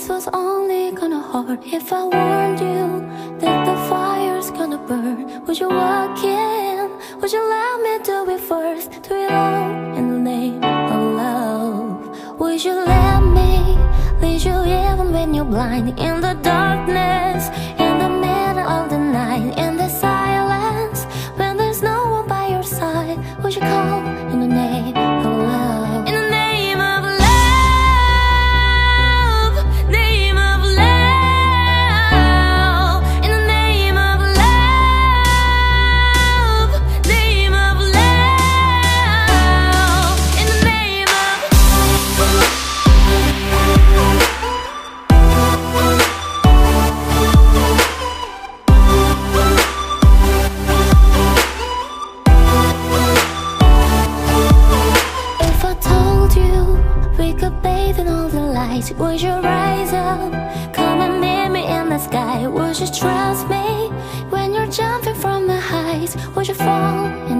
was only gonna hurt if I warned you that the fire's gonna burn. Would you walk in? Would you let me do it first? Do it all in the name of love. Would you let me lead you even when you're blind? In the darkness, in the middle of the night, in the silence, when there's no one by your side. Would you call in the name of love? In the name of love, name of love. In the name of love, name of love. In the name of If I told you we could bathe in all the lights, would you rise up, come and meet me in the sky? Would you trust me when you're jumping from the heights? Would you fall in